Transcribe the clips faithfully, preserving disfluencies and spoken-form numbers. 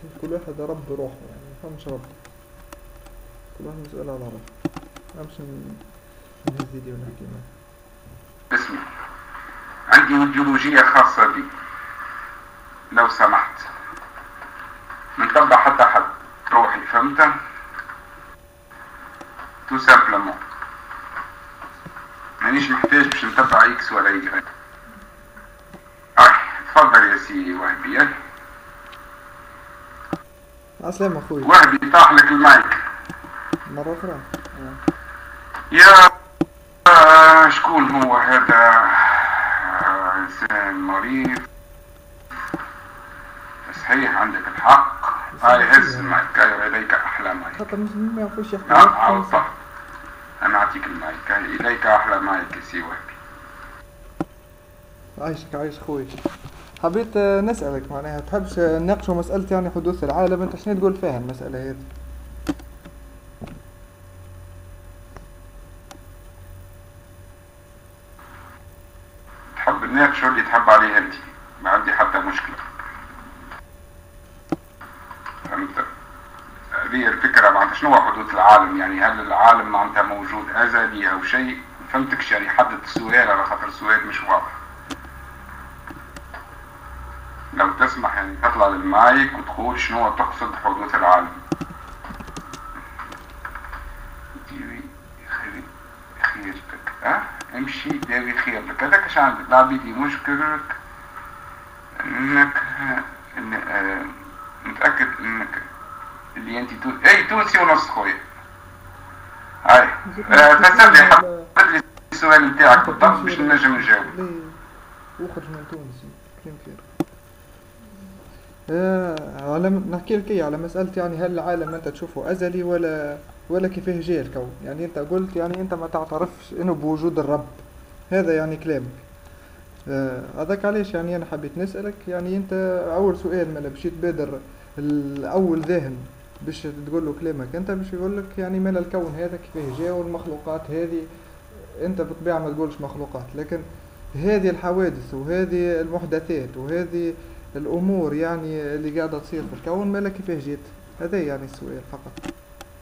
كل واحد رب روحه يعني ما فهمش رب، كل واحد مسؤول على رب. امش نهزي ونحكي معه. اسمي عندي ايديولوجية خاصة بي، لو سمحت نطبق حتى حد روحي، فهمت؟ تو سامبلمون مانيش محتاج باش نتبع اكس ولا يجري. اه تفضل يا سي وهبي. عسلامة اخوي. وهبي طاح لك المايك مرة اخرى. يا آه شكون هو هذا؟ آه انسان مريض صحيح، عندك الحق. هاي هز المايك، اليك احلى مايك. خاطر ما يعرفوش يحكي. نعم عوضتها، انا اعطيك المايك، اليك احلى مايك يا سي وهبي. عايشك عايش خوي. حبيت نسألك معناها تحبش نناقشوا مسألة يعني حدوث العالم، انت شنو تقول فيها المسألة هذه؟ تحب نناقشوا اللي تحب عليه انت، ما عندي حتى مشكلة، فهمت؟ هذه الفكرة معناتها شنو هو حدوث العالم؟ يعني هل العالم معناتها موجود أزلي أو شيء؟ فهمتكش يعني حدد السؤال على خاطر السؤال مش واضح. لو تسمح يعني تطلع للمايك وتقول شنو تقصد حدوث العالم. ديري خير خيرتك، اه امشي ديري خير لك، هذاك اش عندك؟ العبيدي مشكلك انك إن آه متأكد انك اللي انت تو... اي تونسي ونص خويا. هاي آه فسر لي حدد لي السؤال نتاعك بالضبط باش نجم نجاوب. وخرج من تونس كلام خير. آه على نحكي لك على مسألة يعني هل العالم انت تشوفه ازلي ولا ولا كيفاه جاء الكون؟ يعني انت قلت يعني انت ما تعترفش انه بوجود الرب، هذا يعني كلامك. هذاك آه علاش يعني انا حبيت نسألك، يعني انت اول سؤال ما باش يتبادر الاول ذهن باش تقول له كلامك انت باش يقول لك يعني مال الكون هذا كيفاه جاء، والمخلوقات هذه انت بالطبيعة ما تقولش مخلوقات، لكن هذه الحوادث وهذه المحدثات وهذه الأمور يعني اللي قاعدة تصير في الكون مالا كيفاه جيت؟ هذا يعني السؤال فقط.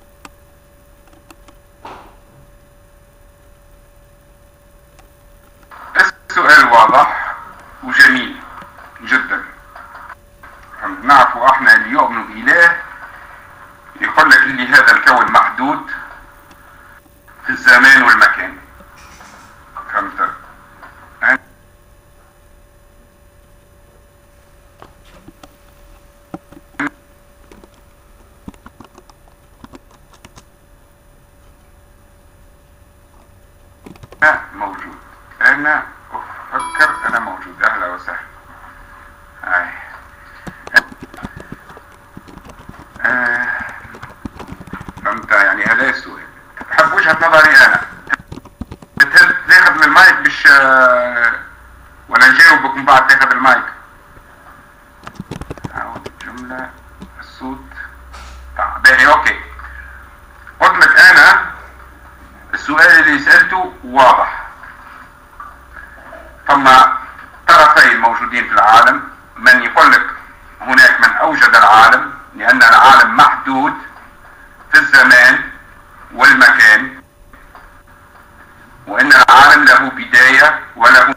السؤال واضح وجميل جدا. نعرفوا احنا اللي يؤمنوا بإله يقول لك اللي هذا الكون محدود في الزمان والمكان، فهمت؟ أنا موجود، أنا أفكر أنا موجود، أهلا وسهلا. هاي آه. فهمت يعني هذا السؤال. تحب وجهة نظري أنا تاخذ من المايك باش آه ولا نجاوبك من بعد تاخذ المايك؟ عاود الجملة الصوت باهي أوكي. قلت لك أنا السؤال اللي سألته واضح. ثم طرفين موجودين في العالم، من يقول لك هناك من أوجد العالم لأن العالم محدود في الزمان والمكان، وأن العالم له بداية وله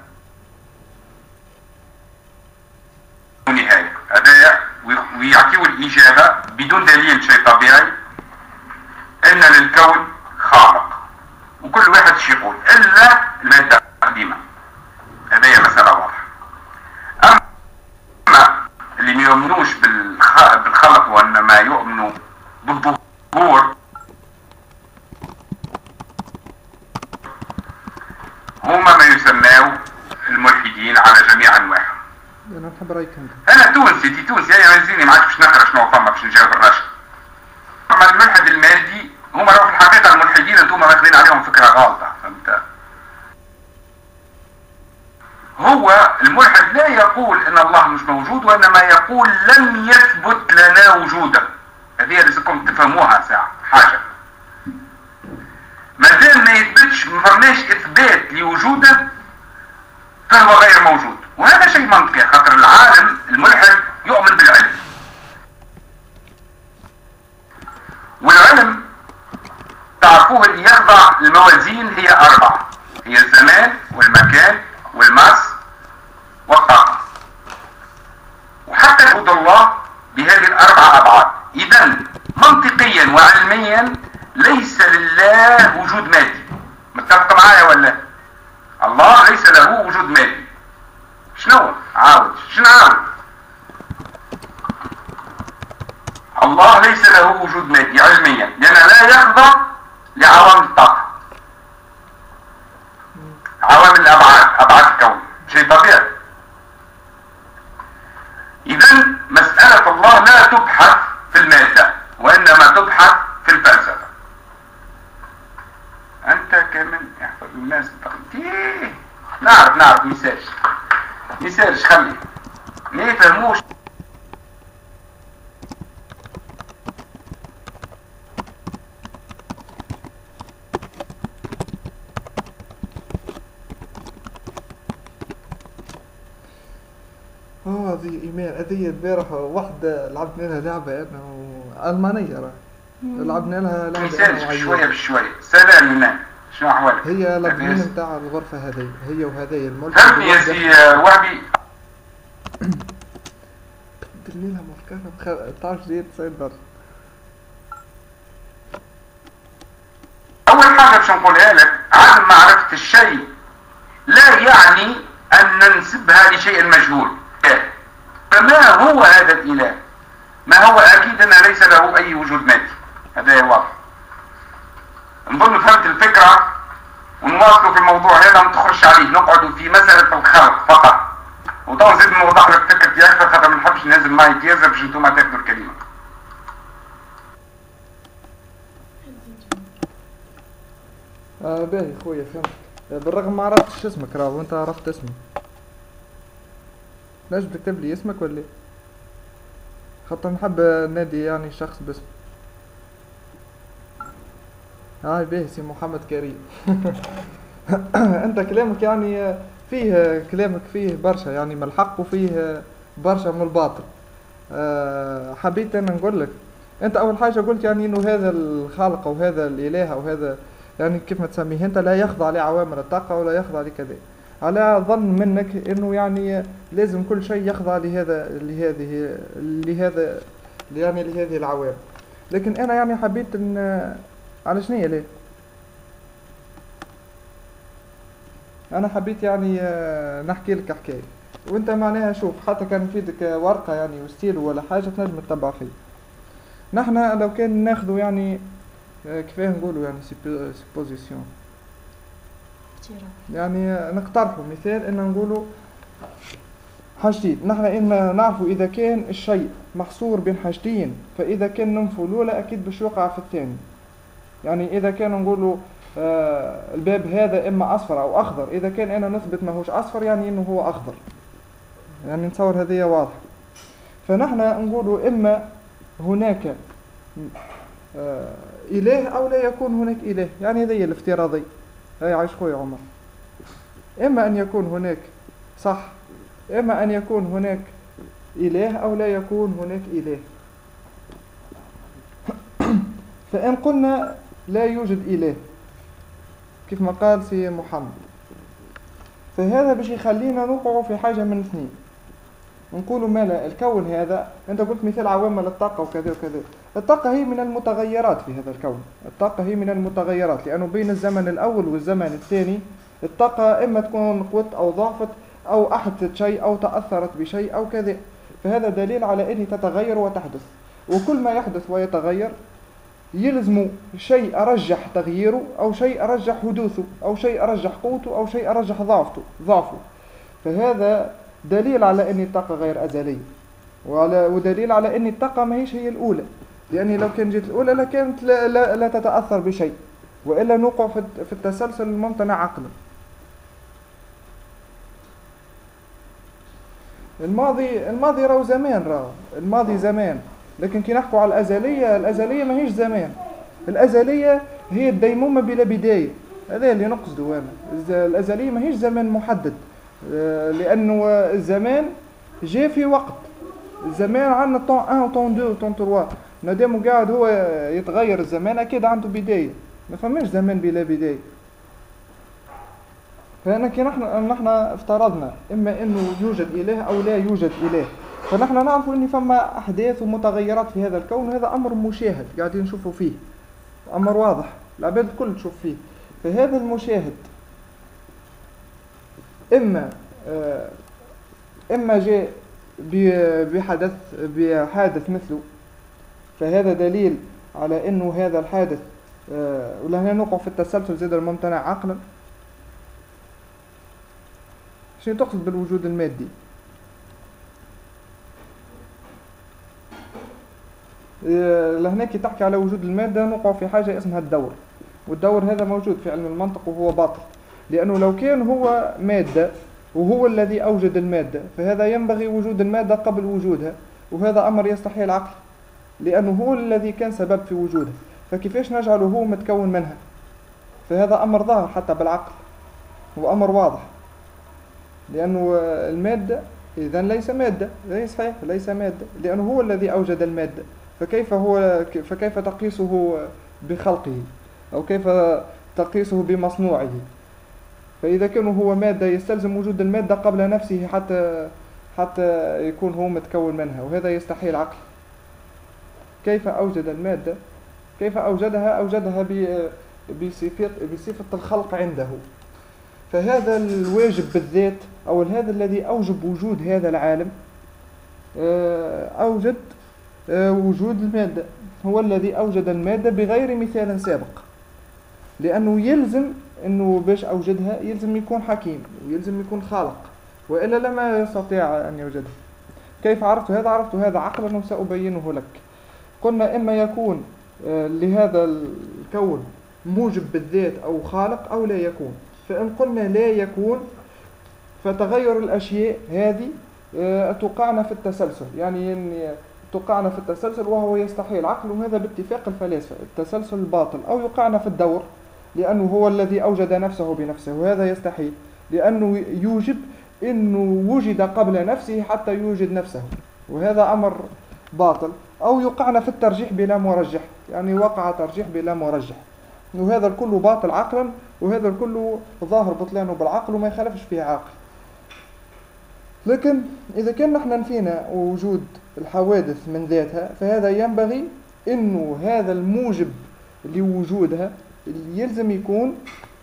نهاية. هذا ويعطيه الإجابة بدون دليل شيء طبيعي أن للكون خالق، وكل واحد شي يقول إلا المادة القديمة. هذه مسألة واضحة. أما اللي ما يؤمنوش بالخلق وإنما يؤمنوا بالظهور هما ما يسموا الملحدين على جميع أنواعهم. أنا نحب رأيك أنت. أنا تونسي، دي تونسي، أنا عايزيني معاك باش نقرا شنو فما باش نجاوب الرشد. أما الملحد المادي هما راهو في الحقيقة الملحدين انتم ماخذين عليهم فكرة غلطة، فهمت؟ هو الملحد لا يقول ان الله مش موجود، وانما يقول لم يثبت لنا وجوده. هذه لازمكم تفهموها ساعة حاجة. ما دام ما يثبتش، ما فماش اثبات لوجوده فهو غير موجود، وهذا شيء منطقي خاطر العالم الملحد يؤمن بالعلم. والعلم تعرفوه اللي يخضع الموازين هي أربعة، هي الزمان والمكان والماس والطاقة، وحتى يعبد الله بهذه الأربعة أبعاد. إذا منطقيا وعلميا ليس لله وجود مادي. متفق معايا ولا؟ الله ليس له وجود مادي. شنو عاود شنو عاود الله ليس له وجود مادي علميا، لأنه لا يخضع لعوامل الطاقة، عوامل الأبعاد، أبعاد الكون، شيء طبيعي. إذا مسألة الله لا تبحث في المادة، وإنما تبحث في الفلسفة. أنت كمان يحفظ الناس تيه. نعرف نعرف ميساج ميساج خلي ما يفهموش. اه هذه ايمان، هذه البارحة واحدة لعبنا لها لعبة انا المانية راه لعبنا لها لعبة ميساج شوية بشوية. سلام ايمان، شنو احوالك؟ هي الادمين نتاع الغرفة هذه، هي وهذه الملك. فهمني يا سي وهبي. دير لها مفكرة تعرف جيت سيدر. أول حاجة باش نقولها لك، عدم معرفة الشيء لا يعني أن ننسبها لشيء مجهول. فما هو هذا الإله؟ ما هو أكيد أنه ليس له أي وجود مادي، هذا واضح. نظن فهمت الفكرة، ونواصلوا في الموضوع هذا، ما تخرجش عليه، نقعدوا في مسألة الخلق فقط. وطبعا زيد نوضح لك فكرتي أكثر، خاطر ما نحبش نهز الماي ديازا باش انتوما تاخذوا الكلمة. اه باهي خويا فهمت، بالرغم ما عرفتش اسمك راهو، وانت عرفت اسمي. ليش بتكتب لي اسمك ولا ايه؟ خاطر نحب نادي يعني شخص باسمه. هاي باهي سي محمد كريم. انت كلامك يعني فيه كلامك فيه برشا يعني من الحق وفيه برشا من الباطل. أه حبيت انا نقول لك، انت اول حاجه قلت يعني انه هذا الخالق او هذا الاله او هذا يعني كيف ما تسميه انت لا يخضع لعوامل الطاقه ولا يخضع لكذا، على ظن منك انه يعني لازم كل شيء يخضع لهذا لهذه لهذا يعني لهذه العوامل. لكن انا يعني حبيت ان على شنو ليه انا حبيت يعني نحكي لك حكايه، وانت معناها شوف حتى كان فيدك ورقه يعني وستيل ولا حاجه تنجم تتبع فيه. نحنا لو كان ناخذوا يعني كيفاه نقولوا يعني سيبوزيسيون، يعني نقترحوا مثال ان نقولوا حاجتين. نحن إما نعرفوا إذا كان الشيء محصور بين حاجتين، فإذا كان ننفوا الأولى أكيد باش يوقع في الثاني. يعني إذا كان نقولوا آه الباب هذا إما أصفر أو أخضر، إذا كان أنا نثبت ماهوش أصفر يعني إنه هو أخضر، يعني نتصور هذه واضحة. فنحن نقولوا إما هناك آه إله أو لا يكون هناك إله، يعني هذه الافتراضية. هاي عايش خويا عمر، إما أن يكون هناك صح، إما أن يكون هناك إله أو لا يكون هناك إله. فإن قلنا لا يوجد إله كيف ما قال سي محمد، فهذا باش يخلينا نوقع في حاجة من اثنين. نقولوا مالا الكون هذا، أنت قلت مثال عوامل الطاقة وكذا وكذا. الطاقة هي من المتغيرات في هذا الكون، الطاقة هي من المتغيرات، لأنه بين الزمن الأول والزمن الثاني الطاقة إما تكون قوت أو ضعفت أو أحدثت شيء أو تأثرت بشيء أو كذا. فهذا دليل على أنها تتغير وتحدث، وكل ما يحدث ويتغير يلزم شيء أرجح تغييره أو شيء أرجح حدوثه أو شيء أرجح قوته أو شيء أرجح ضعفه ضعفه فهذا دليل على أن الطاقة غير أزلية، وعلى ودليل على أن الطاقة ما هيش هي الأولى، لأن لو كانت جت الأولى لكانت لا, لا, لا تتأثر بشيء، وإلا نوقع في التسلسل الممتنع عقلا. الماضي الماضي راهو زمان، راهو الماضي زمان، لكن كي نحكوا على الأزلية، الأزلية ما هيش زمان، الأزلية هي الديمومة بلا بداية. هذا اللي نقصده أنا، الأزلية ما هيش زمان محدد، لأنه الزمان جاء في وقت. الزمان عندنا طون واحد وطون اثنين وطون ثلاثة، مادام قاعد هو يتغير الزمان أكيد عنده بداية، ما فماش زمان بلا بداية. فأنا كي نحن نحن افترضنا إما إنه يوجد إله أو لا يوجد إله، فنحن نعرف إن فما أحداث ومتغيرات في هذا الكون، وهذا أمر مشاهد قاعدين نشوفه فيه، أمر واضح العباد الكل تشوف فيه. فهذا المشاهد إما إما جاء بحدث بحادث مثله، فهذا دليل على إنه هذا الحادث، ولهنا نقع في التسلسل زاد الممتنع عقلا. شنو تقصد بالوجود المادي؟ لهنا كي تحكي على وجود المادة نقع في حاجة اسمها الدور، والدور هذا موجود في علم المنطق وهو باطل، لأنه لو كان هو مادة وهو الذي أوجد المادة فهذا ينبغي وجود المادة قبل وجودها، وهذا أمر يستحيل العقل، لأنه هو الذي كان سبب في وجودها، فكيفاش نجعله هو متكون منها؟ فهذا أمر ظاهر حتى بالعقل، هو أمر واضح، لأنه المادة إذن ليس مادة، ليس صحيح ليس مادة، لأنه هو الذي أوجد المادة، فكيف هو فكيف تقيسه بخلقه أو كيف تقيسه بمصنوعه؟ فإذا كان هو مادة يستلزم وجود المادة قبل نفسه حتى حتى يكون هو متكون منها، وهذا يستحيل العقل. كيف أوجد المادة؟ كيف أوجدها؟ أوجدها بصفة بصفة الخلق عنده. فهذا الواجب بالذات أو هذا الذي أوجب وجود هذا العالم أوجد وجود المادة، هو الذي أوجد المادة بغير مثال سابق، لأنه يلزم أنه باش أوجدها يلزم يكون حكيم ويلزم يكون خالق، وإلا لما يستطيع أن يوجدها. كيف عرفت هذا؟ عرفت هذا عقلا وسأبينه لك. قلنا إما يكون لهذا الكون موجب بالذات أو خالق أو لا يكون. فإن قلنا لا يكون فتغير الأشياء هذه توقعنا في التسلسل، يعني توقعنا في التسلسل وهو يستحيل العقل، وهذا باتفاق الفلاسفة التسلسل الباطل، أو يوقعنا في الدور لأنه هو الذي أوجد نفسه بنفسه، وهذا يستحيل لأنه يوجب أنه وجد قبل نفسه حتى يوجد نفسه، وهذا أمر باطل. أو يوقعنا في الترجيح بلا مرجح، يعني وقع ترجيح بلا مرجح، وهذا الكل باطل عقلا، وهذا الكل ظاهر بطلانه بالعقل وما يخالفش فيه عقل. لكن إذا كان نحن نفينا وجود الحوادث من ذاتها، فهذا ينبغي أنه هذا الموجب لوجودها يلزم يكون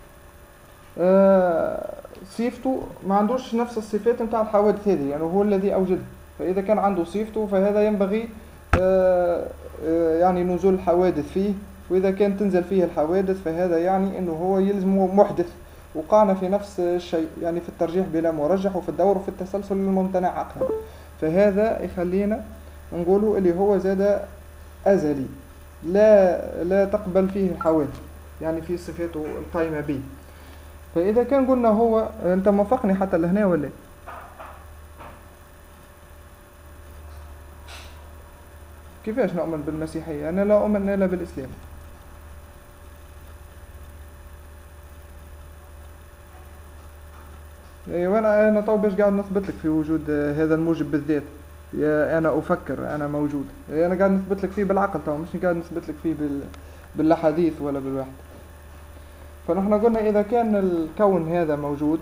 آه صفته ما عندوش نفس الصفات نتاع الحوادث هذه، يعني هو الذي أوجدها. فإذا كان عنده صفته فهذا ينبغي آه آه يعني نزول الحوادث فيه، وإذا كان تنزل فيه الحوادث فهذا يعني أنه هو يلزم محدث. وقعنا في نفس الشيء، يعني في الترجيح بلا مرجح وفي الدور وفي التسلسل الممتنع عقلا. فهذا يخلينا نقوله اللي هو زاد أزلي لا لا تقبل فيه الحوادث، يعني في صفاته القائمة به. فإذا كان قلنا هو، أنت موافقني حتى لهنا ولا؟ كيفاش نؤمن بالمسيحية؟ أنا لا أؤمن إلا بالإسلام. وانا انا طول باش قاعد نثبت لك في وجود هذا الموجب بالذات، يا انا افكر انا موجود، انا قاعد نثبت لك فيه بالعقل تو، مش قاعد نثبت لك فيه بال بالاحاديث ولا بالواحد. فنحن قلنا اذا كان الكون هذا موجود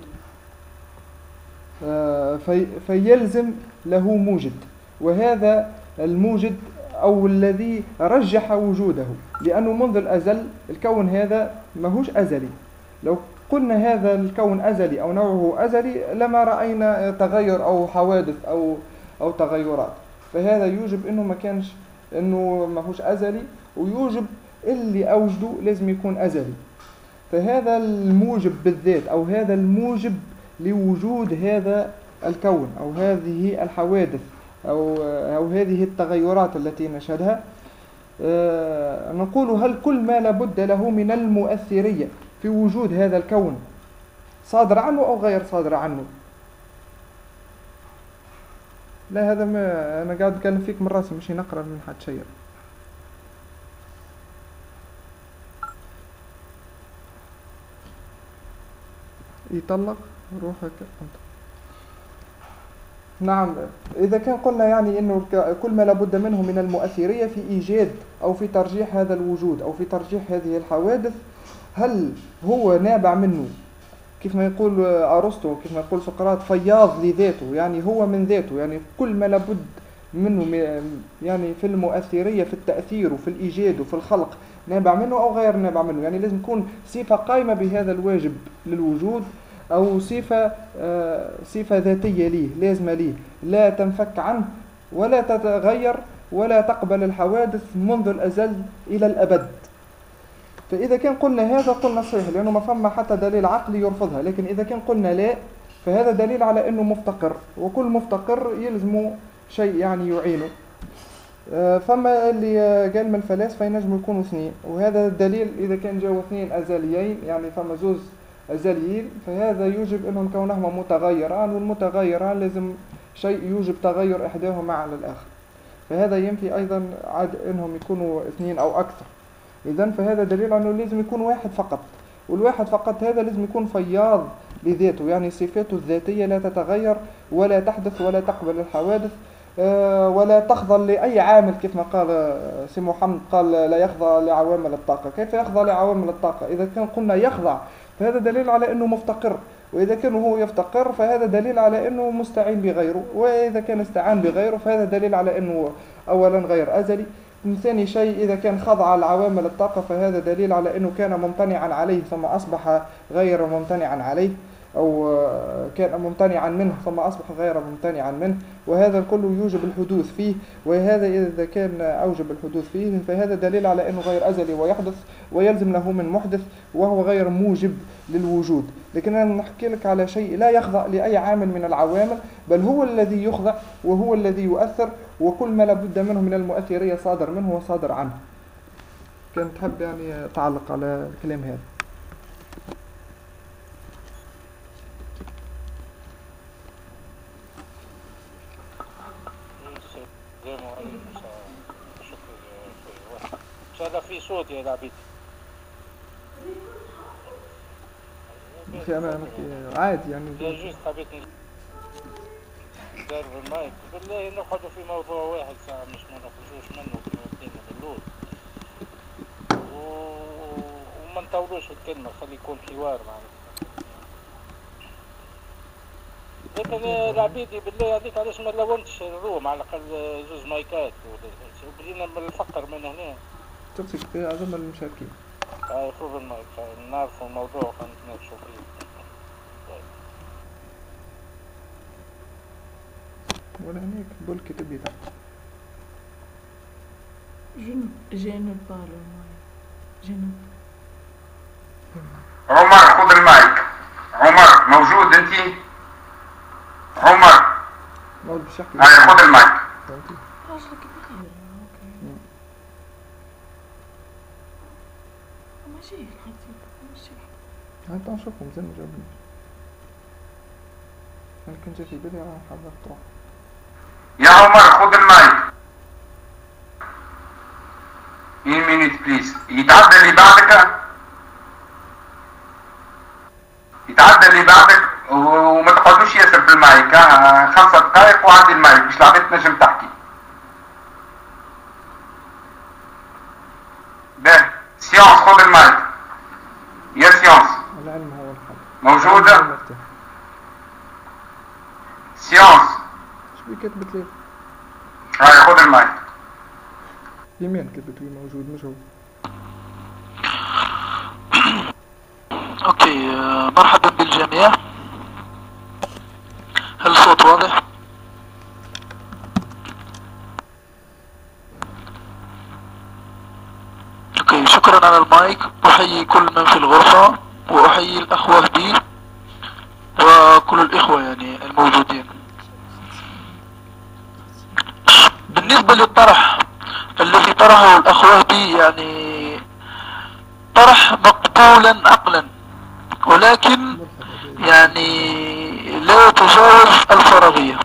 في فيلزم له موجد، وهذا الموجد او الذي رجح وجوده، لانه منذ الازل الكون هذا ماهوش ازلي. لو قلنا هذا الكون أزلي أو نوعه أزلي لما رأينا تغير أو حوادث أو أو تغيرات. فهذا يوجب إنه ما كانش إنه ما هوش أزلي، ويوجب اللي أوجده لازم يكون أزلي. فهذا الموجب بالذات أو هذا الموجب لوجود هذا الكون أو هذه الحوادث أو أو هذه التغيرات التي نشهدها، أه نقول هل كل ما لابد له من المؤثرية في وجود هذا الكون صادر عنه أو غير صادر عنه؟ لا، هذا ما أنا قاعد أتكلم فيك من راسي، مش نقرأ من حد شيء. يطلق روحك أنت. نعم. إذا كان قلنا يعني إنه كل ما لابد منه من المؤثرية في إيجاد أو في ترجيح هذا الوجود أو في ترجيح هذه الحوادث، هل هو نابع منه كيف ما يقول أرسطو، كيف ما يقول سقراط، فياض لذاته، يعني هو من ذاته، يعني كل ما لابد منه يعني في المؤثرية في التأثير وفي الإيجاد وفي الخلق نابع منه أو غير نابع منه، يعني لازم تكون صفة قائمة بهذا الواجب للوجود، أو صفة آه صفة ذاتية ليه لازمة ليه لا تنفك عنه ولا تتغير ولا تقبل الحوادث منذ الأزل إلى الأبد. فإذا كان قلنا هذا قلنا صحيح، لأنه ما فما حتى دليل عقلي يرفضها. لكن إذا كان قلنا لا، فهذا دليل على أنه مفتقر، وكل مفتقر يلزمه شيء يعني يعينه. فما اللي قال من الفلاسفة ينجموا يكونوا اثنين، وهذا الدليل إذا كان جاوا اثنين أزليين، يعني فما زوز أزليين، فهذا يوجب أنهم كونهما متغيران، والمتغيران لازم شيء يوجب تغير إحداهما على الآخر، فهذا ينفي أيضا عاد أنهم يكونوا اثنين أو أكثر. إذن فهذا دليل أنه لازم يكون واحد فقط، والواحد فقط هذا لازم يكون فياض بذاته، يعني صفاته الذاتية لا تتغير ولا تحدث ولا تقبل الحوادث ولا تخضع لأي عامل، كيف ما قال سي محمد قال لا يخضع لعوامل الطاقة. كيف يخضع لعوامل الطاقة؟ إذا كان قلنا يخضع فهذا دليل على أنه مفتقر، وإذا كان هو يفتقر فهذا دليل على أنه مستعين بغيره، وإذا كان استعان بغيره فهذا دليل على أنه أولا غير أزلي. ثاني شيء إذا كان خضع لعوامل الطاقة فهذا دليل على أنه كان ممتنعا عليه ثم أصبح غير ممتنعا عليه، أو كان ممتنعا منه ثم أصبح غير ممتنعا منه، وهذا كله يوجب الحدوث فيه، وهذا إذا كان أوجب الحدوث فيه فهذا دليل على أنه غير أزلي ويحدث ويلزم له من محدث وهو غير موجب للوجود. لكن أنا نحكي لك على شيء لا يخضع لأي عامل من العوامل، بل هو الذي يخضع وهو الذي يؤثر، وكل ما لابد منه من المؤثرية صادر منه وصادر عنه. كنت تحب يعني تعلق على الكلام هذا؟ هذا في صوت يا عبيد أخي أنا عادي يعني جوز حبيت ندير المايك بالله نقعدوا في موضوع واحد ساعة مش ما نخرجوش منه كلمتين باللود وما نطولوش الكلمة، خلي يكون حوار معنا. لكن العبيدي بالله هذيك علاش ما لونتش الروم على الأقل زوز مايكات وبدينا بالفقر من هنا تمسك فيها أظن المشاركين. هاي خذ المايك نعرفوا الموضوع ونتناقشوا فيه. ولا هناك بولك تبي تحت. جنوب جنوب بالو المايك جنوب. عمر خذ المايك. عمر موجود انتي؟ عمر موجود بشكل. هاي خذ المايك. راجلك كبير. اوكي. ماشي حتى ماشي. هاي تعال نشوفهم زين مجاوبين. أنا كنت جاي في بالي راح أحضر تروح. يا عمر خذ المايك. one minute please. يتعدى اللي بعدك يتعدى اللي بعدك وما تقعدوش ياسر في المايك. ها خمسة دقائق وعندي المايك مش لعبت نجم تحكي. به سيونس خذ المايك. يا سيونس العلم هو الحل. موجودة؟ سيونس شو كتبت لي؟ هاي خذ المايك. يمين كتبت لي موجود مش هو. اوكي مرحبا بالجميع. هل الصوت واضح؟ اوكي شكرا على المايك. احيي كل من في الغرفة واحيي الاخ وهبي وكل الاخوة يعني الموجودين. بالنسبة للطرح الذي طرحه الاخ وهبي يعني طرح مقبولا عقلا، ولكن يعني لا يتجاوز الفرضية.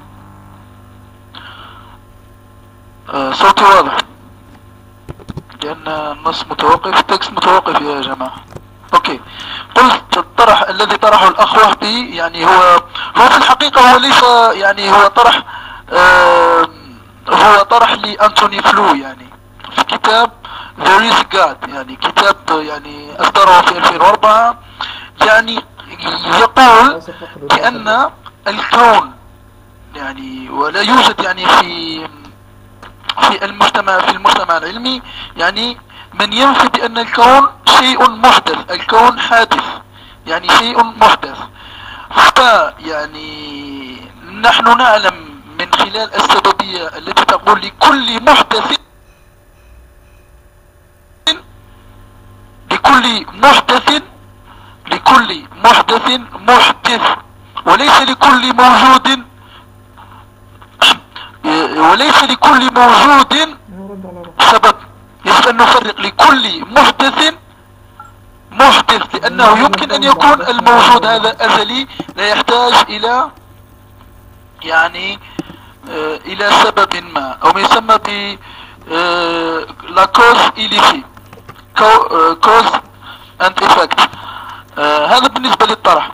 آه صوتي واضح لأن النص متوقف، التكست متوقف يا جماعة. اوكي. قلت الطرح الذي طرحه الاخ وهبي يعني هو هو في الحقيقة هو ليس يعني هو طرح آه هو طرح لأنتوني فلو يعني في كتاب There is God، يعني كتاب يعني اصدره في ألفين وأربعة، يعني يقول بأن الكون يعني ولا يوجد يعني في في المجتمع في المجتمع العلمي يعني من ينفي بأن الكون شيء محدث، الكون حادث يعني شيء محدث. فيعني نحن نعلم من خلال السببية التي تقول لكل محدث لكل محدث لكل محدث محدث، وليس لكل موجود وليس لكل موجود سبب. يجب أن نفرق لكل محدث محدث، لأنه يمكن أن يكون الموجود هذا أزلي لا يحتاج إلى يعني آه إلى سبب ما، أو ما يسمى ب آه لا كوز إليفي كوز أند إفكت. آه هذا بالنسبة للطرح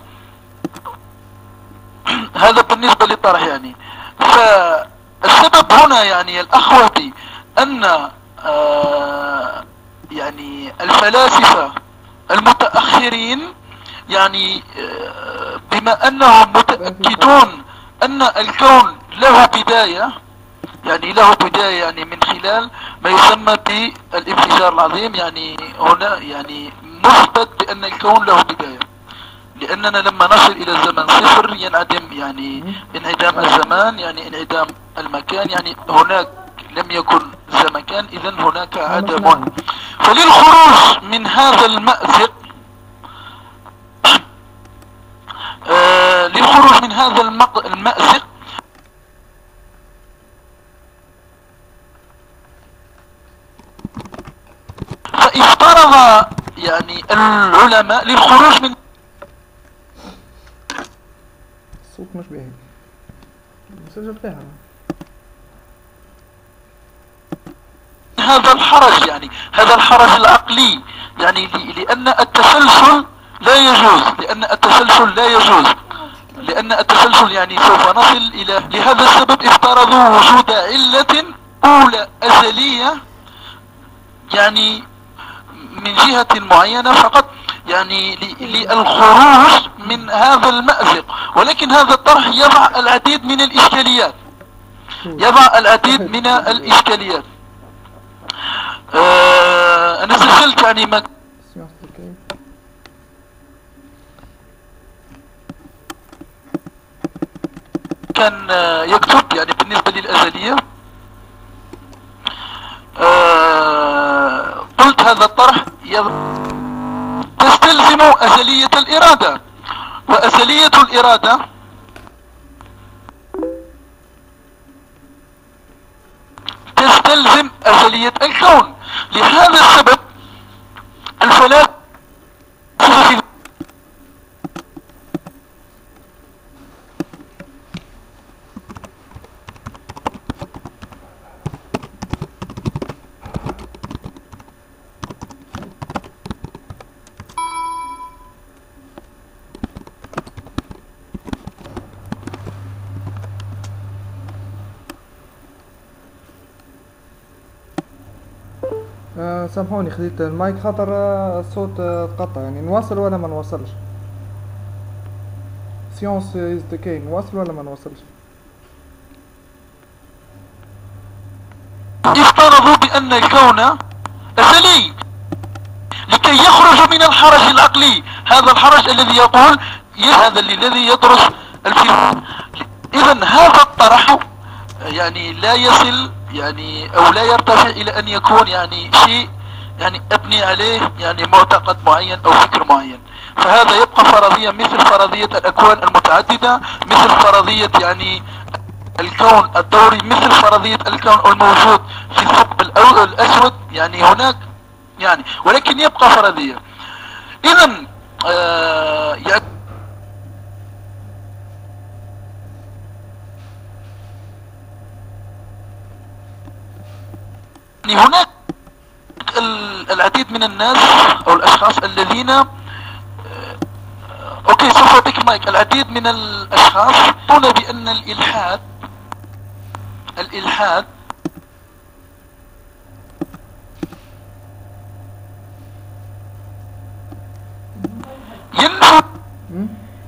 هذا بالنسبة للطرح يعني. فالسبب هنا يعني الأخ وهبي أن آه يعني الفلاسفة المتأخرين يعني آه بما أنهم متأكدون أن الكون له بداية، يعني له بداية يعني من خلال ما يسمى بالانفجار العظيم، يعني هنا يعني مثبت بأن الكون له بداية، لأننا لما نصل إلى الزمن صفر ينعدم يعني انعدام الزمان يعني انعدام المكان، يعني هناك لم يكن زمكان، إذن هناك عدم. فللخروج من هذا المأزق آه للخروج من هذا المأزق فافترض يعني العلماء للخروج من الصوت مش باهي مسجل فيها هذا الحرج، يعني هذا الحرج العقلي، يعني لأن التسلسل لا يجوز لأن التسلسل لا يجوز لأن التسلسل يعني سوف نصل إلى لهذا السبب افترضوا وجود علة أولى أزلية يعني من جهة معينة فقط، يعني للخروج من هذا المأزق. ولكن هذا الطرح يضع العديد من الإشكاليات يضع العديد من الإشكاليات. آه أنا سجلت يعني ما كان يكتب يعني بالنسبة للأزلية. آه قلت هذا الطرح تستلزم أزلية الإرادة، وأزلية الإرادة تستلزم أزلية الكون. لهذا السبب الفلاسفة في آه سامحوني خديت المايك خاطر آه الصوت آه تقطع، يعني نواصل ولا ما نواصلش؟ سيونس از ذا كي، نواصل ولا ما نواصلش؟ افترضوا بأن الكون أزلي لكي يخرج من الحرج العقلي، هذا الحرج الذي يقول هذا الذي يدرس الفيزياء. إذن هذا الطرح يعني لا يصل يعني او لا يرتفع الى ان يكون يعني شيء يعني ابني عليه يعني معتقد معين او فكر معين. فهذا يبقى فرضية مثل فرضية الاكوان المتعددة، مثل فرضية يعني الكون الدوري، مثل فرضية الكون الموجود في الثقب الاسود، يعني هناك يعني ولكن يبقى فرضية. اذا آه يعني هناك العديد من الناس او الاشخاص الذين اوكي سوف اعطيك المايك. العديد من الاشخاص يقولون بان الالحاد الالحاد ينفي مم؟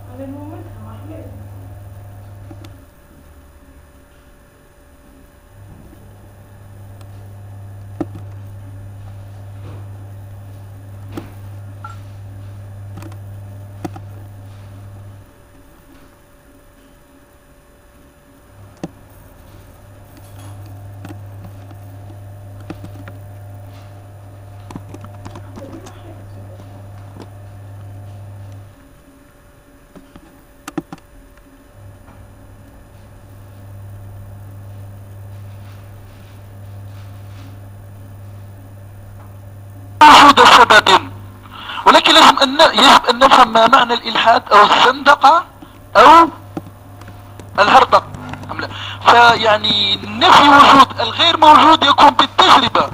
وجود سبب، ولكن لازم أن يجب أن نفهم ما معنى الإلحاد أو الزندقة أو الهرطقة. فيعني نفي وجود الغير موجود يكون بالتجربة.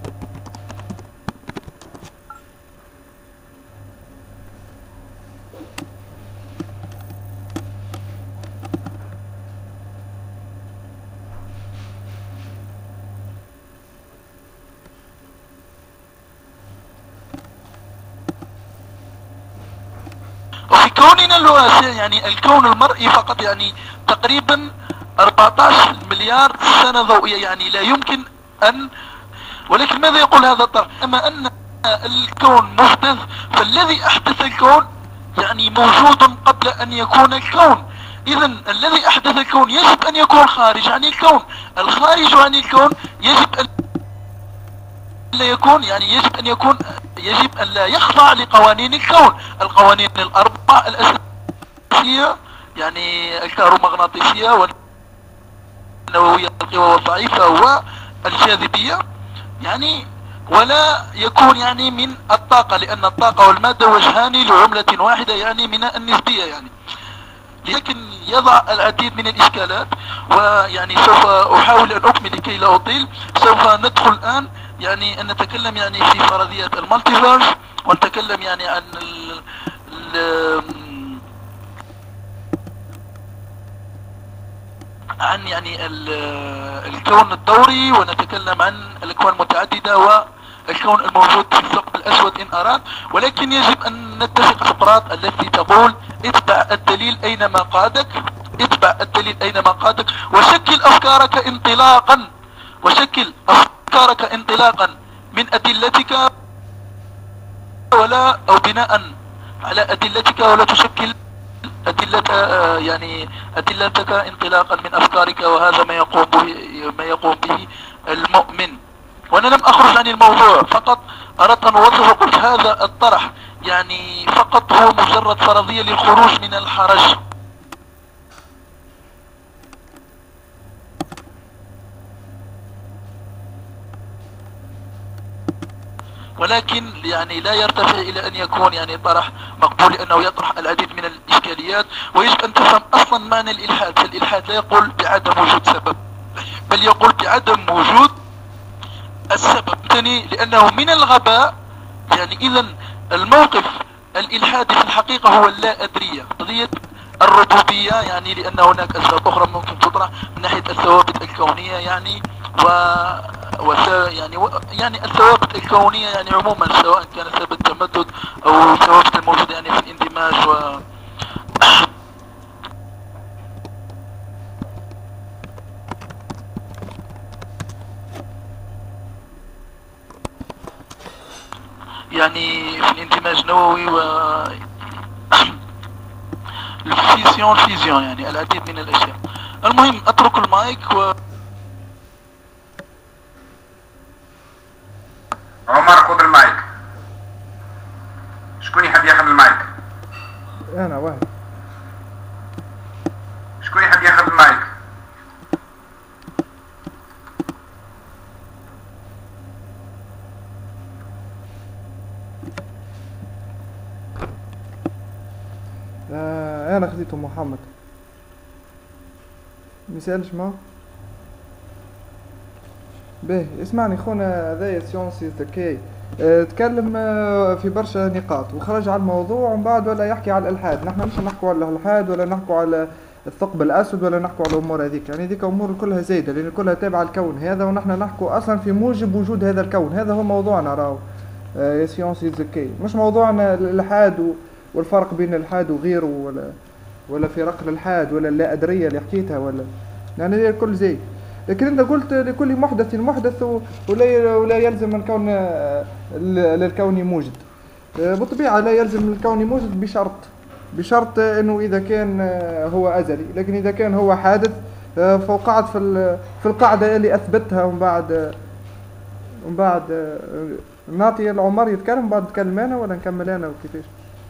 وفي كوننا الواسع يعني الكون المرئي فقط يعني تقريبا أربعة عشر مليار سنة ضوئية، يعني لا يمكن أن. ولكن ماذا يقول هذا الطرح؟ أما أن الكون محدث، فالذي أحدث الكون يعني موجود قبل أن يكون الكون. إذا الذي أحدث الكون يجب أن يكون خارج عن الكون. الخارج عن الكون يجب أن لا يكون يعني يجب أن يكون يجب أن لا يخضع لقوانين الكون. القوانين الأربعة الأساسية يعني الكهرومغناطيسية والنووية القوى والضعيفة والجاذبية، يعني ولا يكون يعني من الطاقة، لأن الطاقة والمادة وجهان لعملة واحدة يعني من النسبية يعني. لكن يضع العديد من الإشكالات، ويعني سوف أحاول أن أكمل لكي لا أطيل. سوف ندخل الآن يعني أن نتكلم يعني في فرضية المالتيفيرس، ونتكلم يعني عن ال ال عن يعني ال الكون الدوري، ونتكلم عن الأكوان المتعددة والكون الموجود في الثقب الأسود إن أراد. ولكن يجب أن نتفق سقراط التي تقول اتبع الدليل أينما قادك، اتبع الدليل أينما قادك، وشكل أفكارك انطلاقا وشكل أفكارك انطلاقا من أدلتك ولا أو بناء على أدلتك، ولا تشكل أدلة يعني أدلتك انطلاقا من أفكارك. وهذا ما يقوم به ما يقوم به المؤمن. وأنا لم أخرج عن الموضوع، فقط أردت أن أوضح وقلت هذا الطرح يعني فقط هو مجرد فرضية للخروج من الحرج. ولكن يعني لا يرتفع إلى أن يكون يعني طرح مقبول، لأنه يطرح العديد من الإشكاليات. ويجب أن تفهم أصلا معنى الإلحاد. فالإلحاد لا يقول بعدم وجود سبب، بل يقول بعدم وجود السبب. لأنه من الغباء يعني إذا الموقف الإلحادي في الحقيقة هو اللا أدرية، قضية الربوبية يعني، لأن هناك أسباب أخرى ممكن تطرح من ناحية الثوابت الكونية يعني و وس... يعني و... يعني الثوابت الكونية يعني عموما، سواء كان سبب التمدد أو الثوابت الموجودة يعني في الاندماج و يعني في الاندماج النووي و الفيسيون فيزيون يعني العديد من الأشياء. المهم أترك المايك و عمر خذ المايك. شكون يحب ياخذ المايك؟ أنا واحد. شكون يحب ياخذ المايك؟ آه أنا خذيته محمد. مسألش ما باهي اسمعني خونا هذايا سيونسي ذكي. اه تكلم اه في برشا نقاط وخرج على الموضوع ومن بعد ولا يحكي على الالحاد. نحن مش نحكوا على الالحاد ولا نحكوا على الثقب الاسود ولا نحكوا على الامور هذيك، يعني هذيك امور كلها زايده لان كلها تابعه الكون هذا، ونحن نحكوا اصلا في موجب وجود هذا الكون. هذا هو موضوعنا راهو اه يا سيونسي ذكي، مش موضوعنا الالحاد والفرق بين الالحاد وغيره ولا ولا فرق الالحاد ولا اللا ادريه اللي حكيتها ولا، يعني الكل زي. لكن انت قلت لكل محدث محدث ولا ولا يلزم الكون للكون موجد. بالطبيعه لا يلزم الكون موجد بشرط بشرط انه اذا كان هو ازلي، لكن اذا كان هو حادث فوقعت في في القاعده اللي اثبتها. ومن بعد ومن بعد نعطي العمر يتكلم بعد نتكلم انا ولا نكمل انا وكيفاش؟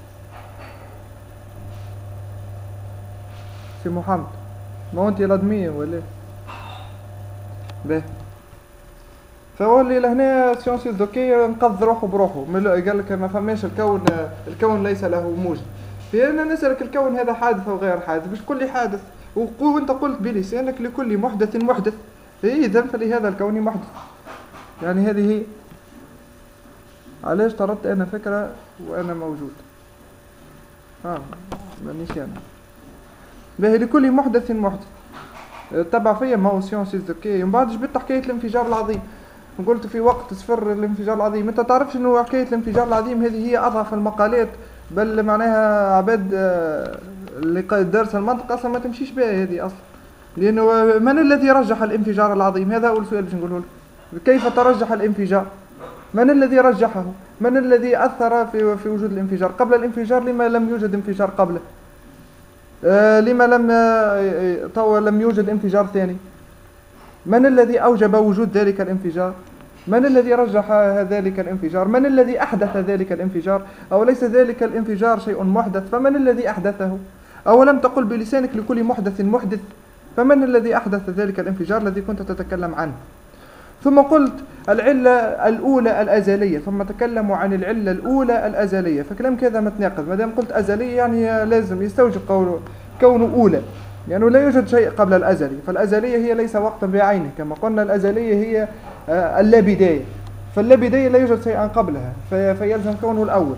سي محمد ما هو انت الادميه ولا باهي. فهو اللي لهنا سيونسي الذكية انقذ روحه بروحه، قال لك ما فماش الكون، الكون ليس له موجد. فأنا نسألك الكون هذا حادث أو غير حادث؟ مش كل حادث، وانت قلت بلسانك لكل محدث محدث، إذا فلهذا الكون محدث. يعني هذه هي علاش طردت أنا فكرة وأنا موجود. آه مانيش أنا باهي لكل محدث محدث. تبع فيا ما هو سيونسي الذكية. ومن بعد جبت حكاية الانفجار العظيم، قلت في وقت صفر الانفجار العظيم. انت تعرفش انه حكاية الانفجار العظيم هذه هي اضعف المقالات، بل معناها عباد اللي دارس المنطق اصلا ما تمشيش بها هذه اصلا. لانه من الذي رجح الانفجار العظيم؟ هذا اول سؤال باش نقوله لك. كيف ترجح الانفجار؟ من الذي رجحه؟ من الذي اثر في في وجود الانفجار؟ قبل الانفجار لما لم يوجد انفجار قبله؟ آه لما لم آه طو لم يوجد انفجار ثاني؟ من الذي أوجب وجود ذلك الانفجار؟ من الذي رجح ذلك الانفجار؟ من الذي أحدث ذلك الانفجار؟ أو ليس ذلك الانفجار شيء محدث؟ فمن الذي أحدثه؟ أو لم تقل بلسانك لكل محدث محدث؟ فمن الذي أحدث ذلك الانفجار الذي كنت تتكلم عنه؟ ثم قلت العلة الأولى الأزلية، ثم تكلموا عن العلة الأولى الأزلية، فكلام كذا متناقض. ما دام قلت أزلية يعني لازم يستوجب قوله كونه أولى، لأنه يعني لا يوجد شيء قبل الأزلي. فالأزلية هي ليس وقتا بعينه، كما قلنا الأزلية هي اللا بداية، فاللا بداية لا يوجد شيئا قبلها، في فيلزم كونه الأول.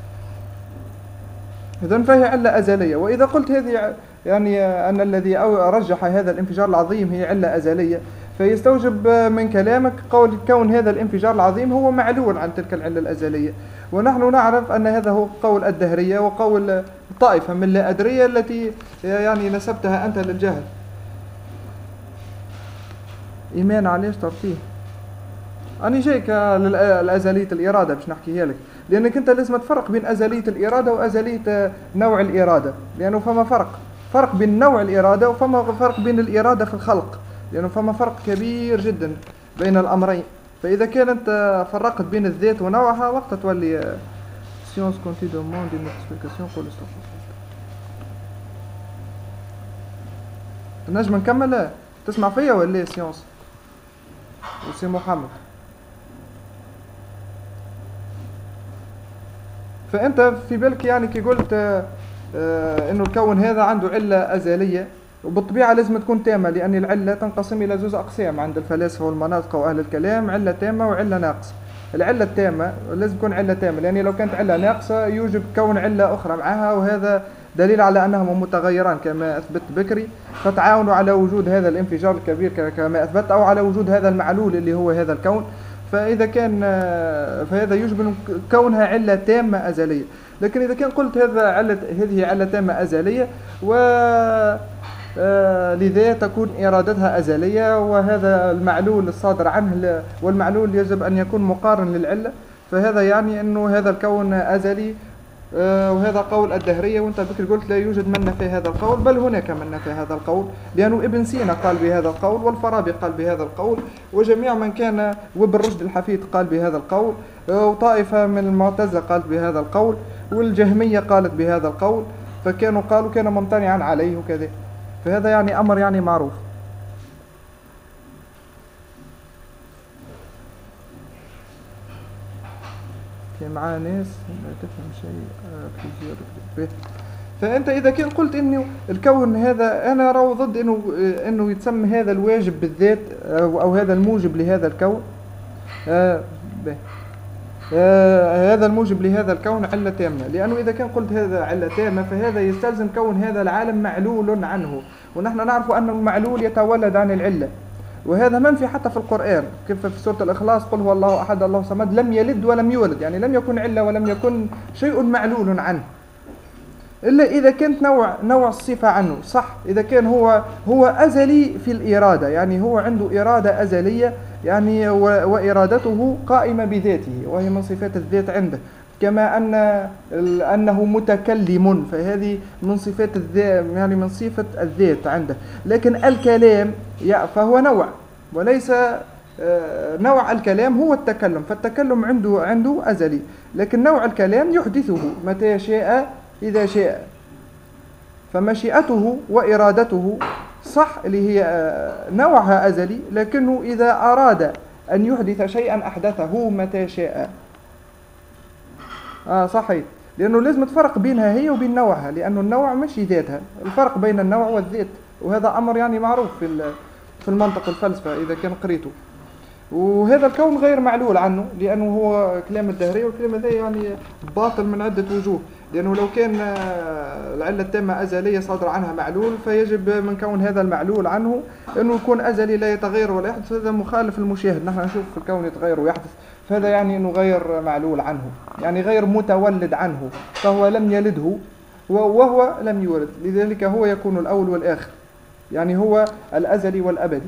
إذن فهي علة أزلية. وإذا قلت هذه يعني أن الذي رجح هذا الانفجار العظيم هي علة أزلية، فيستوجب من كلامك قول كون هذا الانفجار العظيم هو معلول عن تلك العلة الأزلية. ونحن نعرف أن هذا هو قول الدهرية وقول طائفة من لا أدرية التي يعني نسبتها أنت للجهل. إيمان علاش ترتيه؟ أنا جايك لأزلية الإرادة باش نحكيها لك، لأنك أنت لازم تفرق بين أزلية الإرادة وأزلية نوع الإرادة، لأنه فما فرق فرق بين نوع الإرادة وفما فرق بين الإرادة في الخلق، لأنه فما فرق كبير جدا بين الأمرين. فإذا كان أنت فرقت بين الذات ونوعها وقت تولي سيونس كونتي دوموند دي مولتيبليكاسيون قول استغفر. نجم نكمل؟ تسمع فيا ولا ايه سيونس؟ وسي محمد فأنت في بالك يعني كي قلت آه آه إنه الكون هذا عنده علة أزلية، وبالطبيعة لازم تكون تامة، لأن العلة تنقسم إلى جزء أقسام عند الفلاسفة والمناطق وأهل الكلام: علة تامة وعلة ناقصة. العلة التامة لازم تكون علة تامة، لأن لو كانت علة ناقصة يوجب كون علة أخرى معها، وهذا دليل على أنهما متغيران كما أثبت بكري، فتعاونوا على وجود هذا الانفجار الكبير كما أثبت، أو على وجود هذا المعلول اللي هو هذا الكون. فإذا كان فهذا يجب كونها علة تامة أزلية. لكن إذا كان قلت هذا علة هذه علة تامة أزلية و آه لذا تكون إرادتها أزلية، وهذا المعلول الصادر عنه، والمعلول يجب أن يكون مقارن للعلة، فهذا يعني أنه هذا الكون أزلي. آه وهذا قول الدهرية، وانت بكر قلت لا يوجد من نفى هذا القول، بل هناك من نفى هذا القول، لأنه ابن سينا قال بهذا القول، والفارابي قال بهذا القول، وجميع من كان، وابن رشد الحفيد قال بهذا القول، آه وطائفة من المعتزلة قالت بهذا القول، والجهمية قالت بهذا القول، فكانوا قالوا كان ممتنعا عليه وكذا. فهذا يعني أمر يعني معروف. كان معاه ناس ما تفهم شيء في زيادة. فانت اذا كان قلت انه الكون هذا، انا راهو ضد انه انه يتسمى هذا الواجب بالذات او, أو هذا الموجب لهذا الكون. آه آه هذا الموجب لهذا الكون علة تامة، لأنه إذا كان قلت هذا علة تامة فهذا يستلزم كون هذا العالم معلول عنه، ونحن نعرف أن المعلول يتولد عن العلة، وهذا منفي حتى في القرآن، كيف في سورة الإخلاص قل هو الله أحد الله صمد لم يلد ولم يولد، يعني لم يكن علة ولم يكن شيء معلول عنه، إلا إذا كانت نوع نوع الصفة عنه صح. إذا كان هو هو أزلي في الإرادة، يعني هو عنده إرادة أزلية، يعني وإرادته قائمة بذاته وهي من صفات الذات عنده، كما أن أنه متكلم فهذه من صفات الذات، يعني من صفة الذات عنده. لكن الكلام فهو نوع وليس نوع الكلام هو التكلم، فالتكلم عنده عنده أزلي، لكن نوع الكلام يحدثه متى شاء إذا شاء، فمشيئته وإرادته صح اللي هي نوعها أزلي، لكنه إذا أراد أن يحدث شيئا أحدثه متى شاء. آه صحيح، لأنه لازم تفرق بينها هي وبين نوعها، لأنه النوع مش ذاتها، الفرق بين النوع والذات، وهذا أمر يعني معروف في في المنطق الفلسفة إذا كان قريته. وهذا الكون غير معلول عنه، لأنه هو كلام الدهري، والكلام هذا يعني باطل من عدة وجوه، لأنه لو كان العلة التامة أزلية صادر عنها معلول، فيجب من كون هذا المعلول عنه أنه يكون أزلي لا يتغير ولا يحدث، هذا مخالف المشاهد. نحن نشوف في الكون يتغير ويحدث، فهذا يعني أنه غير معلول عنه، يعني غير متولد عنه، فهو لم يلده وهو لم يولد، لذلك هو يكون الأول والآخر، يعني هو الأزلي والأبدي.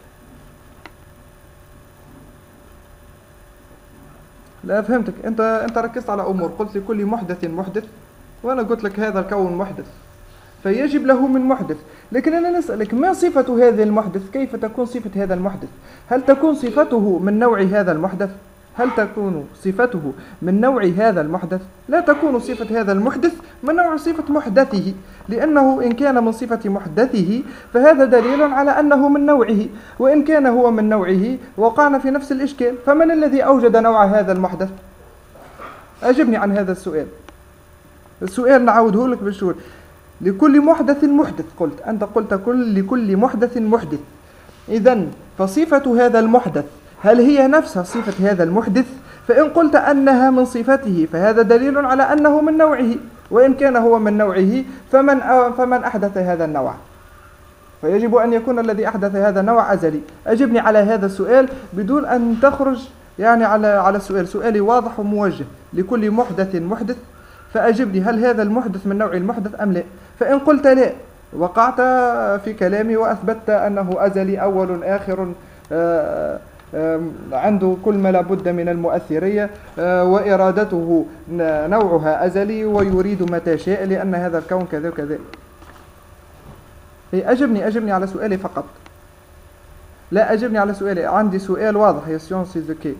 لا فهمتك، انت انت ركزت على امور، قلت لكل محدث محدث، وانا قلت لك هذا الكون محدث فيجب له من محدث، لكن انا نسألك ما صفة هذا المحدث؟ كيف تكون صفة هذا المحدث؟ هل تكون صفته من نوع هذا المحدث؟ هل تكون صفته من نوع هذا المحدث؟ لا تكون صفة هذا المحدث من نوع صفة محدثه، لأنه إن كان من صفة محدثه فهذا دليل على أنه من نوعه، وإن كان هو من نوعه وقعنا في نفس الإشكال، فمن الذي أوجد نوع هذا المحدث؟ أجبني عن هذا السؤال. السؤال نعوده لك بالشهور. لكل محدث محدث، قلت أنت قلت كل لكل محدث محدث، إذن فصفة هذا المحدث هل هي نفسها صفة هذا المحدث؟ فإن قلت أنها من صفته فهذا دليل على أنه من نوعه، وإن كان هو من نوعه فمن فمن أحدث هذا النوع؟ فيجب أن يكون الذي أحدث هذا النوع أزلي. أجبني على هذا السؤال بدون أن تخرج يعني على على السؤال، سؤالي واضح وموجه. لكل محدث محدث، فأجبني هل هذا المحدث من نوع المحدث أم لا؟ فإن قلت لا وقعت في كلامي وأثبتت أنه أزلي أول آخر، آآ عنده كل ما لابد من المؤثرية، وإرادته نوعها أزلي ويريد متى شاء، لأن هذا الكون كذا وكذا. أجبني أجبني على سؤالي فقط، لا أجبني على سؤالي. عندي سؤال واضح يا سيونسي ذكي،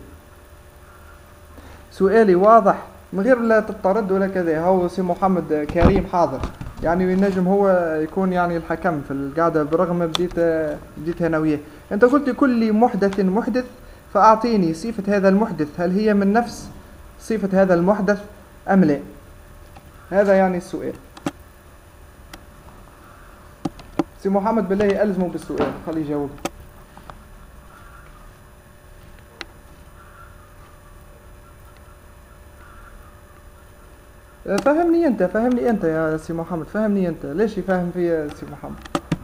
سؤالي واضح من غير لا تطرد ولا كذا. هو سي محمد كريم حاضر، يعني ينجم هو يكون يعني الحكم في القعدة، برغم بديت بديت أنا وياه. أنت قلت كل محدث محدث، فأعطيني صفة هذا المحدث، هل هي من نفس صفة هذا المحدث أم لا؟ هذا يعني السؤال. سي محمد بالله ألزمه بالسؤال، خليه يجاوب. فهمني أنت فهمني أنت يا سي محمد، فهمني أنت، ليش يفهم فيا سي محمد؟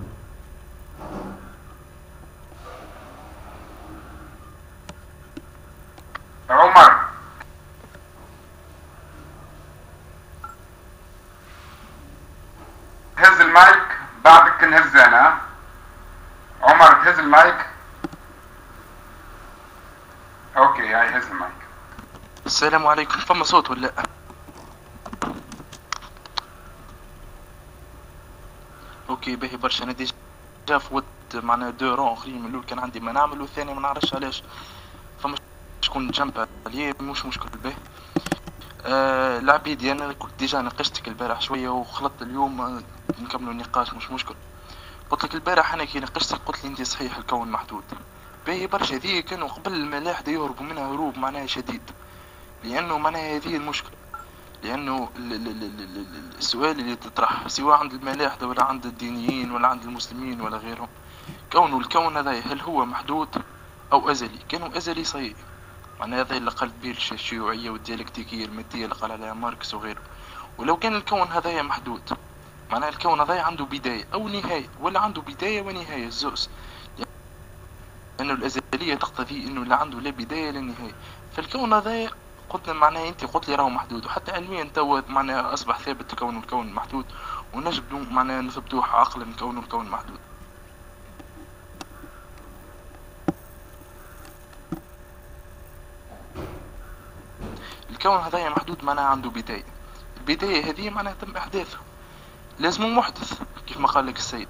عمر هز المايك، بعدك نهز أنا. عمر تهز المايك. أوكي هاي هز المايك. السلام عليكم، فما صوت ولا؟ اوكي باهي برشا. انا ديجا فوت معنا دو رون اخرين، من الاول كان عندي ما نعمل والثاني ما نعرفش علاش، فما شكون جنب عليه، مش مشكل باهي. آه العبيدي انا كنت ديجا ناقشتك البارح شويه وخلطت اليوم نكملوا النقاش، مش مشكل. قلت لك البارح انا كي ناقشتك قلت لي انت صحيح الكون محدود باهي برشا. هذه كانوا قبل الملاحده يهربوا منها هروب معناها شديد، لانه معناها هذه المشكله. لأنه ال- ال- ال- ال- ال- السؤال اللي تطرح سواء عند الملاحدة ولا عند الدينيين ولا عند المسلمين ولا غيرهم، كونه الكون هذا هل هو محدود أو أزلي؟ كانوا أزلي صحيح، معناها هذا اللي قالت به الشيوعية والديالكتيكية المادية اللي قال عليها ماركس وغيره. ولو كان الكون هذا محدود، معناها الكون هذا عنده بداية أو نهاية، ولا عنده بداية ونهاية الزوز، لأنه الأزلية تقتضي أنه لا عنده لا بداية لا نهاية. فالكون هذا قلت معناها أنت قلت لي راهو محدود، وحتى علميا تو معناها أصبح ثابت كون الكون محدود، ونجد معناها نثبتوه عقلا كون الكون محدود. الكون هذا محدود معناها عنده بداية، البداية هذه معناها تم إحداثه، لازم محدث كيف ما قال لك السيد.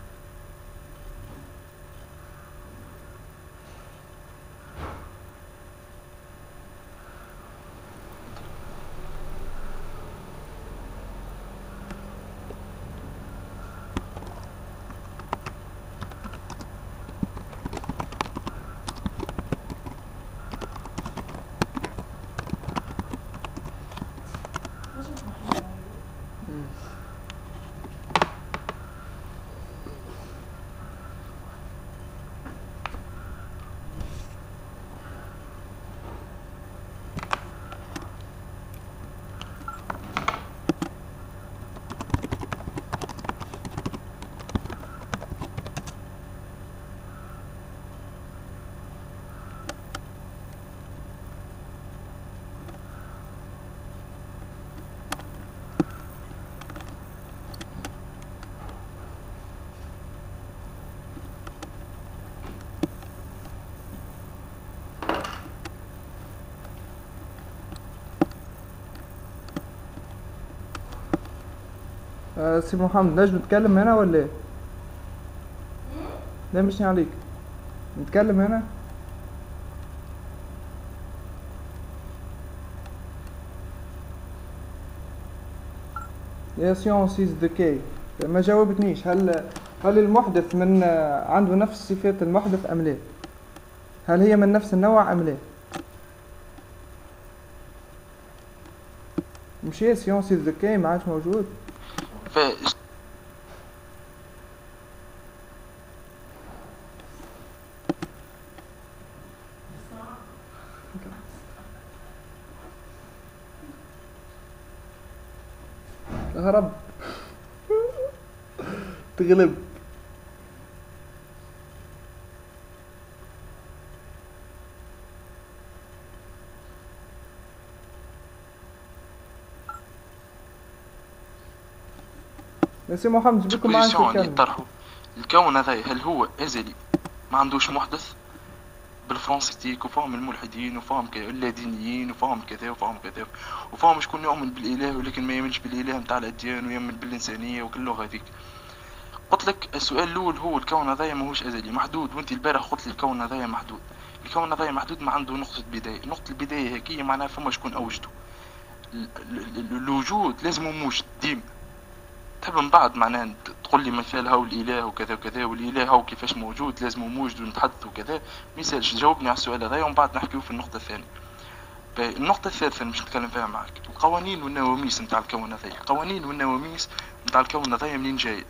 آه سي محمد، نجم نتكلم هنا ولا ايه؟ لا مش عليك، نتكلم هنا. يا سيونسيز ذكي ما جاوبتنيش. هل هل المحدث من عنده نفس صفات المحدث ام لا؟ هل هي من نفس النوع ام لا؟ مش هي سيونسيز ذكي ما عادش موجود. ف هرب تغلب. يا سي محمد جبتكم معايا في اللي الكلمة. يطرحوا الكون هذا هل هو أزلي ما عندوش محدث؟ بالفرنسيتيك وفاهم الملحدين وفاهم اللادينيين وفاهم كذا وفاهم كذا وفاهم شكون يؤمن بالإله ولكن ما يؤمنش بالإله متاع الأديان ويؤمن بالإنسانية وكل اللغة هذيك. قلت لك السؤال الأول هو الكون هذا ماهوش أزلي محدود، وأنت البارح قلت لي الكون هذا محدود. الكون هذا محدود ما عنده نقطة بداية، نقطة البداية هكية معناها فما شكون أوجده. الوجود لازم موجود ديما. تحب من بعد معناها تقول لي مثال هاو الإله وكذا وكذا والإله هاو كيفاش موجود لازم موجود ونتحدث وكذا، مثالش جاوبني على السؤال هذا ومن بعد نحكيو في النقطة الثانية. النقطة الثالثة اللي مش نتكلم فيها معك القوانين والنواميس نتاع الكون هذا. القوانين والنواميس نتاع الكون هذا منين جاية؟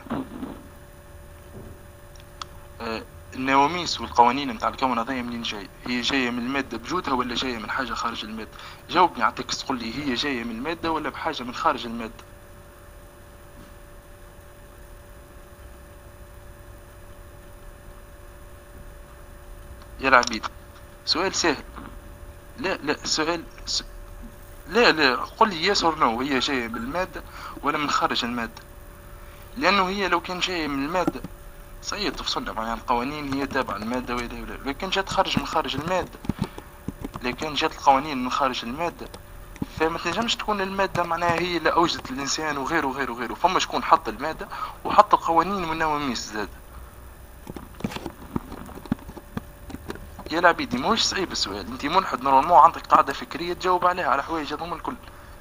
آه النواميس والقوانين نتاع الكون هذا منين جاية؟ هي جاية من المادة بجودها ولا جاية من حاجة خارج المادة؟ جاوبني على التكست، تقول لي هي جاية من المادة ولا بحاجة من خارج المادة؟ يا العبيد سؤال سهل. لا لا سؤال س... لا لا قل لي يس اور نو، هي جاية من المادة ولا من خارج المادة؟ لأنه هي لو كان جاية من المادة صحيح تفصلنا مع القوانين هي تابعة المادة ولا ولا، لكن جات خارج من خارج المادة، لكن جات القوانين من خارج المادة فما تنجمش تكون المادة معناها هي اللي أوجدت الإنسان وغيره وغيره وغيره. فما شكون حط المادة وحط القوانين والنواميس زاد. يا العبيدي ماهوش صعيب السؤال، انت ملحد نورمالمون عندك قاعدة فكرية تجاوب عليها على حوايج هذوما الكل.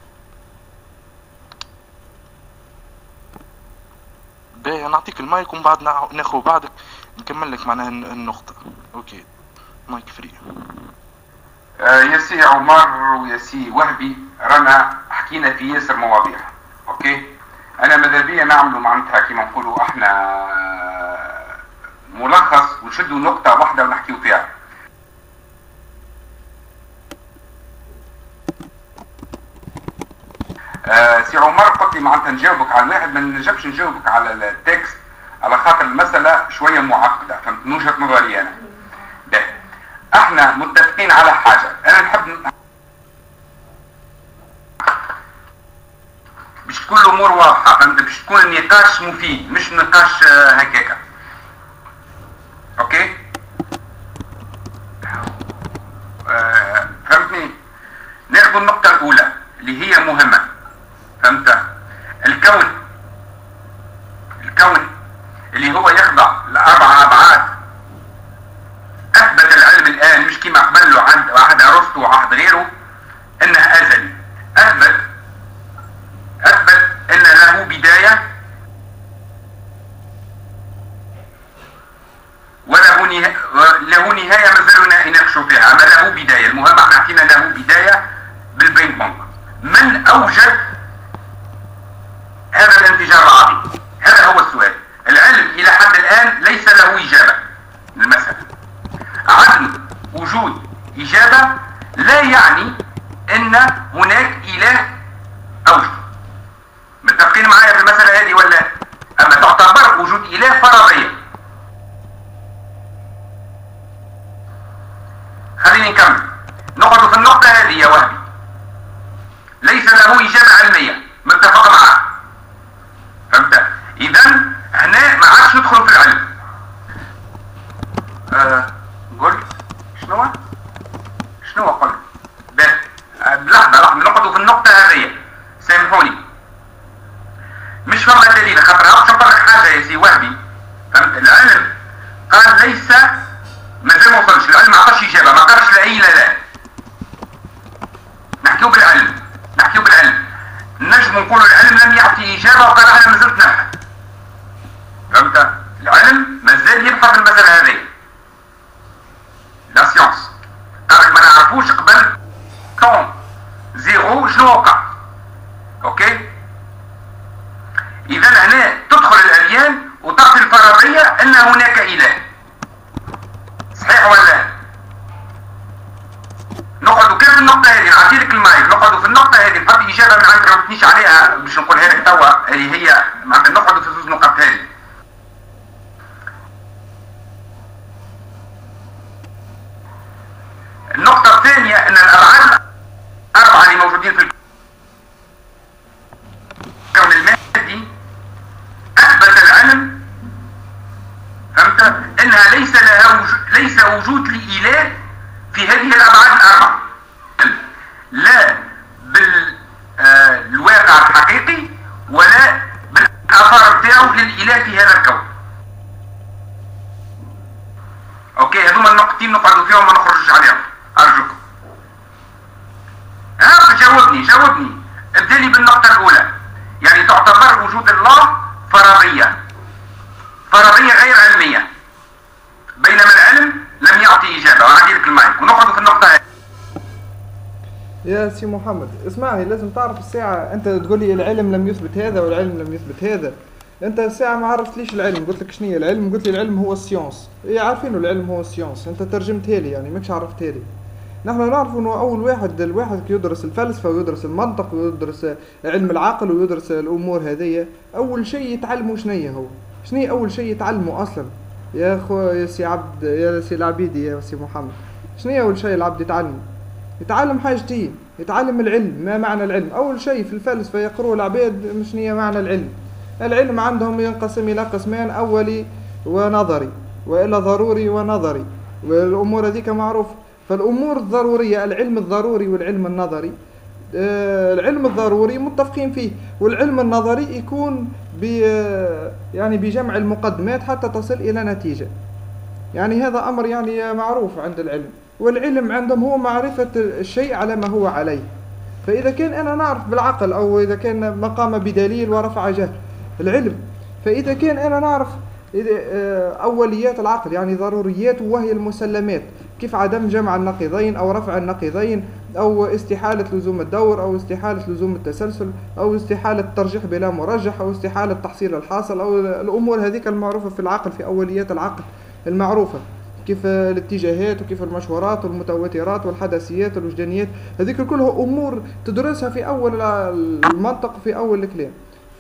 باهي نعطيك المايك ومن بعد ناخذ بعدك نكمل لك معناها النقطة. اوكي مايك فري. آه يا سي عمر ويا سي وهبي رانا حكينا في ياسر مواضيع. اوكي انا ماذا بيا نعملوا معناتها كيما نقولوا احنا ملخص ونشدوا نقطة واحدة ونحكيو فيها. آه سي عمر قلت لي معناتها نجاوبك على الواحد، ما نجمش نجاوبك على التكست على خاطر المسألة شوية معقدة، فهمت من وجهة نظري أنا. ده احنا متفقين على حاجة، أنا نحب باش تكون الأمور واضحة، فهمت، باش تكون النقاش مفيد مش نقاش آه هكاكا. أوكي؟ آه فهمتني؟ ناخذ النقطة الأولى اللي هي مهمة، فهمت؟ الكون الكون اللي هو يخضع لأربع أبعاد أثبت العلم الآن مش كما قبل له عند عهد أرسطو وعهد غيره أنه أزلي. أثبت أثبت أن له بداية وله نهاية، له نهاية ما زالنا نناقشوا فيها، أما له بداية. المهم احنا حكينا له بداية بالبينج بونج. من أوجد هذا الانفجار العظيم؟ هذا هو السؤال. العلم إلى حد الآن ليس له إجابة للمسألة. عدم وجود إجابة لا يعني أن هناك إله أوجد. متفقين معايا في المسألة هذه ولا؟ أما تعتبر وجود إله فرضية. خليني نكمل. نقعد في النقطة هذه يا وهبي. ليس له إجابة علمية، متفق معاه. فهمت؟ إذا هنا ما عادش ندخل في العلم. أه قل شنو؟ شنو قل؟ لحظة لحظة نقعد في النقطة هذه. سامحوني. مش فما دليل، خاطر باش نقول لك حاجة يا سي وهبي. فهمت؟ العلم قال ليس، مازال ما وصلش، العلم ما عطاش إجابة، ما قالش لا إي لا لا. نحكيو بالعلم، نحكيو بالعلم. نجم نقولوا العلم لم يعطي إجابة وقال أنا ما زلت نبحث. فهمت؟ العلم مازال يبحث المسألة هذه. لا سيونس. قالك ما نعرفوش قبل طون زيرو شنو وقع. أوكي؟ إذا هنا تدخل الأديان وتعطي الفرضية أن هناك إله. صحيح ولا؟ نقعدوا كيف النقطة هذه، نعطي لك المايك، نقعدوا في النقطة هذه، نحب إجابة من عندك ما تبنيش عليها باش نقولها لك توا، اللي هي معناتها نقعدوا في زوج نقط هذه. النقطة الثانية أن الأبعاد الأربعة اللي موجودين في الكون المادي أثبت العلم، فهمت؟ أنها ليس لها وجود، ليس وجود لإله في هذه الأبعاد الأربعة، لا بالواقع الحقيقي ولا بالآثار بتاعه للإله في هذا الكون. أوكي، هذوما النقطتين نقعدوا فيهم وما نخرجوش عليهم، أرجوكم. ها جاوبني جاوبني، ابدأ بالنقطة الأولى. يعني تعتبر وجود الله فرضية، فرضية غير علمية، بينما العلم لم يعطي إجابة. وأعطي لك المايك ونقعد في النقطة هذه. يا سي محمد اسمعني، لازم تعرف الساعة. أنت تقول لي العلم لم يثبت هذا والعلم لم يثبت هذا. أنت الساعة ما عرفت ليش العلم، قلت لك شنو هي العلم، قلت لي العلم هو السيونس. إيه عارفين العلم هو السيونس، أنت ترجمتها لي يعني ماكش عرفتها لي. نحن نعرف إنه أول واحد الواحد يدرس الفلسفة ويدرس المنطق ويدرس علم العقل ويدرس الأمور هذه، أول شيء يتعلمه شنية هو؟ شنية أول شيء يتعلمه أصلا؟ يا أخو يا سي عبد يا سي العبيدي يا سي محمد، شنية أول شيء العبد يتعلمه؟ يتعلم حاجتين، يتعلم العلم. ما معنى العلم؟ أول شيء في الفلسفة يقروا العباد مش هي معنى العلم. العلم عندهم ينقسم إلى قسمان، أولي ونظري، وإلا ضروري ونظري، والأمور هذيك معروفة. فالأمور الضرورية، العلم الضروري والعلم النظري، آه العلم الضروري متفقين فيه، والعلم النظري يكون ب يعني بجمع المقدمات حتى تصل إلى نتيجة. يعني هذا أمر يعني معروف عند العلم. والعلم عندهم هو معرفة الشيء على ما هو عليه. فإذا كان أنا نعرف بالعقل، أو إذا كان مقام بدليل ورفع جهل العلم، فإذا كان أنا نعرف أوليات العقل يعني ضروريات وهي المسلمات، كيف عدم جمع النقيضين أو رفع النقيضين، أو استحالة لزوم الدور، أو استحالة لزوم التسلسل، أو استحالة الترجيح بلا مرجح، أو استحالة تحصيل الحاصل، أو الأمور هذيك المعروفة في العقل، في أوليات العقل المعروفة، كيف الاتجاهات وكيف المشورات والمتواترات والحدثيات والوجدانيات. هذيك كلها أمور تدرسها في أول المنطق، في أول الكلام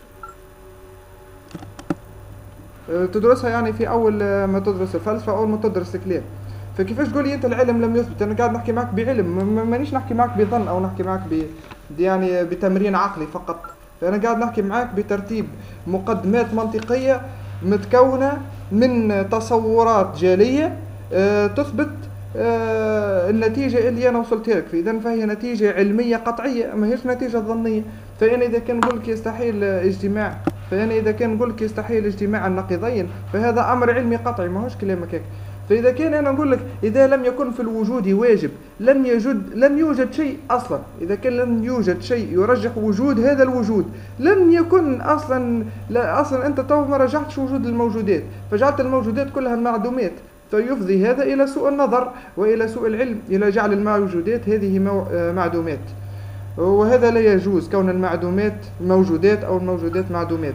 تدرسها يعني في أول ما تدرس الفلسفة، أول ما تدرس الكلام. فكيفاش تقول لي أنت العلم لم يثبت؟ أنا قاعد نحكي معك بعلم، مانيش نحكي معك بظن أو نحكي معك ب يعني بتمرين عقلي فقط. فأنا قاعد نحكي معك بترتيب مقدمات منطقية متكونة من تصورات جالية أه تثبت أه النتيجة اللي أنا وصلت لك فيه. إذن فهي نتيجة علمية قطعية، ما هيش نتيجة ظنية. فأنا إذا كان نقول لك يستحيل اجتماع فأنا إذا كان نقول لك يستحيل اجتماع النقيضين فهذا أمر علمي قطعي، ما هوش كلامك هيك. فإذا كان أنا نقول لك إذا لم يكن في الوجود واجب لم يوجد لم يوجد شيء أصلا، إذا كان لم يوجد شيء يرجح وجود هذا الوجود لم يكن أصلا، لا أصلا أنت تو ما رجحتش وجود الموجودات، فجعلت الموجودات كلها معدومات، فيفضي هذا إلى سوء النظر وإلى سوء العلم، إلى جعل الموجودات هذه معدومات، وهذا لا يجوز، كون المعدومات موجودات أو الموجودات معدومات.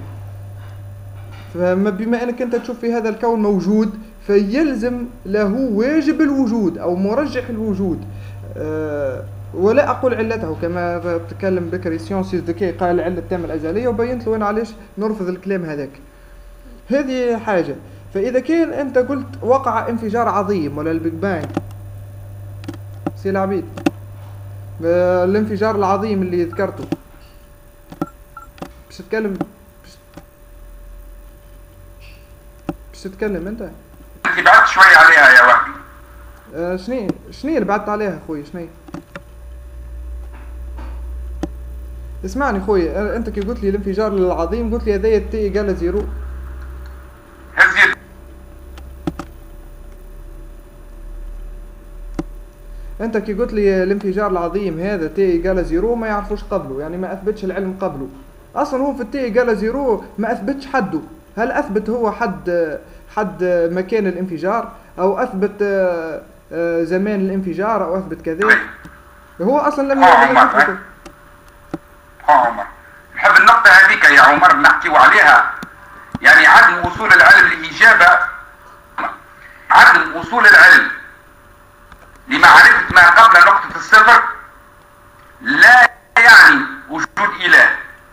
فبما أنك أنت تشوف في هذا الكون موجود فيلزم له واجب الوجود أو مرجح الوجود، أه ولا أقول علته كما تكلم بكري سيونسيس دكي قال علة التام الأزلية، وبينت له أنا علاش نرفض الكلام هذاك. هذه حاجة. فإذا كان أنت قلت وقع انفجار عظيم ولا البيج بانج سي العبيد، أه الانفجار العظيم اللي ذكرته، باش تتكلم باش تتكلم أنت انت بعدت شوي عليها يا وهبي. أه شني شني اللي بعدت عليها خوي؟ شني اسمعني خوي، انت كي قلت لي الانفجار العظيم قلت لي هذايا تي ايجال زيرو. هزيت انت كي قلت لي الانفجار العظيم هذا تي ايجال زيرو ما يعرفوش قبله، يعني ما اثبتش العلم قبله. اصلا هو في التي ايجال زيرو ما اثبتش حده. هل اثبت هو حد حد مكان الانفجار او اثبت زمان الانفجار او اثبت كذا؟ هو اصلا لم يثبت. ها عمر نحب النقطة هذيك يا عمر نحكيو عليها، يعني عدم وصول العلم لإجابة، عدم وصول العلم لمعرفة ما قبل نقطة الصفر لا يعني وجود إله،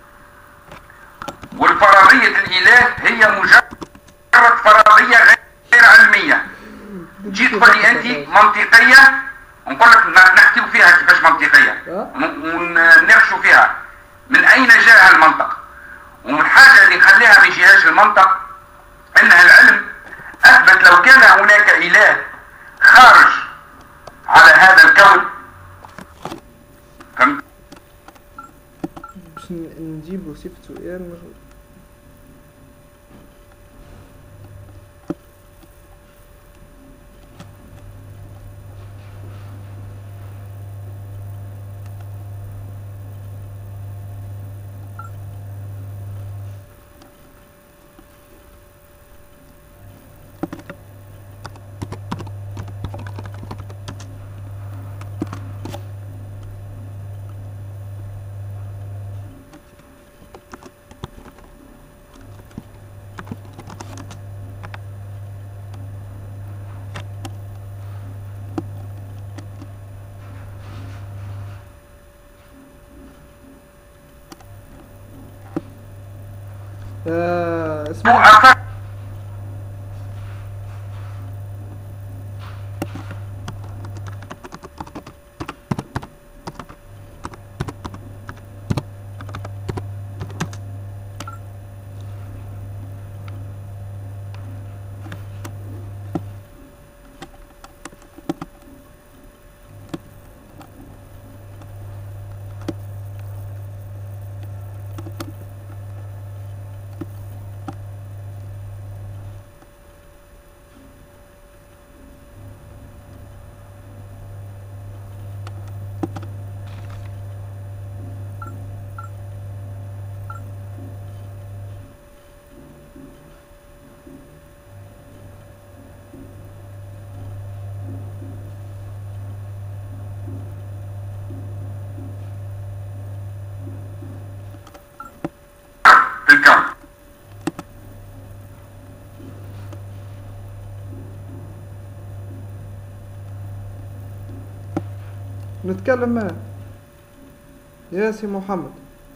والفرضية الإله هي مجرد فرضية غير علمية. جيت تقول لي أنت منطقية، نقول لك نحكيو فيها كيفاش منطقية ونناقشوا فيها من أين جاء المنطق، ومن الحاجة اللي نخليها ما يجيهاش المنطق أنها العلم أثبت لو كان هناك إله خارج على هذا الكون. فهمت؟ باش نجيب صفة سؤال مش... آه اسمع نتكلم معاه يا سي محمد.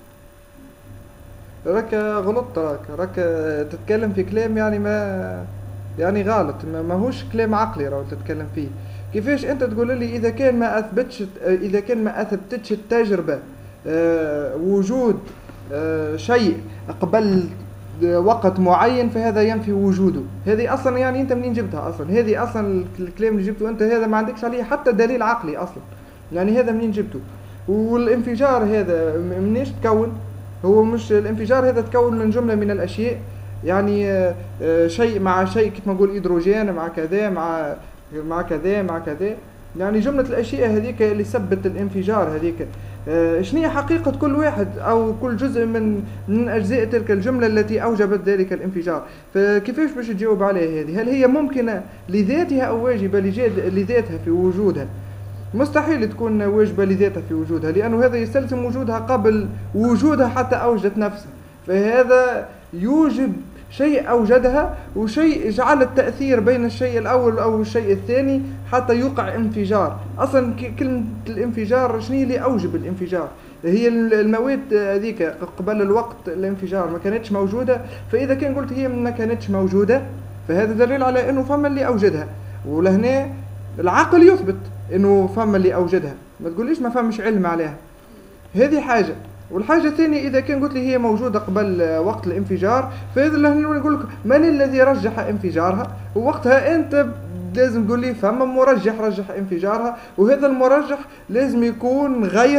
راك غلطت، راك راك تتكلم في كلام يعني ما يعني غلط، ما ماهوش كلام عقلي راهو تتكلم فيه. كيفاش انت تقول لي اذا كان ما اثبتش اذا كان ما اثبتتش التجربه أه وجود أه شيء قبل وقت معين فهذا ينفي وجوده؟ هذه اصلا يعني انت منين جبتها اصلا؟ هذه اصلا الكلام اللي جبته انت هذا ما عندكش عليه حتى دليل عقلي اصلا، يعني هذا منين جبته؟ والانفجار هذا منيش تكون؟ هو مش الانفجار هذا تكون من جملة من الأشياء، يعني آه آه شيء مع شيء كيف ما نقول هيدروجين مع كذا مع مع كذا مع كذا، يعني جملة الأشياء هذيك اللي سبت الانفجار هذيك. آه شنو حقيقة كل واحد أو كل جزء من من أجزاء تلك الجملة التي أوجبت ذلك الانفجار؟ فكيفاش باش تجاوب عليها هذه؟ هل هي ممكنة لذاتها أو واجبة لذاتها في وجودها؟ مستحيل تكون واجبة لذاتها في وجودها، لأنه هذا يستلزم وجودها قبل وجودها حتى أوجدت نفسها، فهذا يوجب شيء أوجدها وشيء جعل التأثير بين الشيء الأول أو الشيء الثاني حتى يقع انفجار. أصلا كلمة الانفجار شنو اللي أوجب الانفجار؟ هي المواد هذيك قبل الوقت الانفجار ما كانتش موجودة، فإذا كان قلت هي ما كانتش موجودة فهذا دليل على أنه فما اللي أوجدها، ولهنا العقل يثبت انه فما اللي اوجدها، ما تقوليش ما فماش علم عليها. هذه حاجه. والحاجه الثانيه اذا كان قلت لي هي موجوده قبل وقت الانفجار فهذا اللي نقول لك من الذي رجح انفجارها، ووقتها انت لازم تقول لي فما مرجح رجح انفجارها، وهذا المرجح لازم يكون غير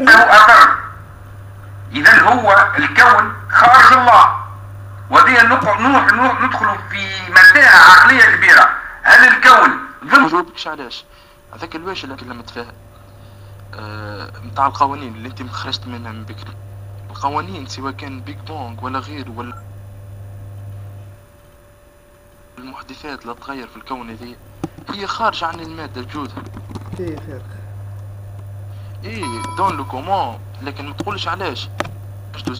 اذا هو الكون خارج الله، ودي نروح ندخل في متاهه عقليه كبيره. هل الكون ما جاوبكش علاش هذاك الواش اللي كلمت فيها آه متاع القوانين اللي انت خرجت منها من بكري. القوانين سواء كان بيج بونج ولا غيره ولا المحدثات اللي تغير في الكون هذه هي خارجة عن المادة بجودها. ايه خير ايه دون لو كومون، لكن ما تقولش علاش.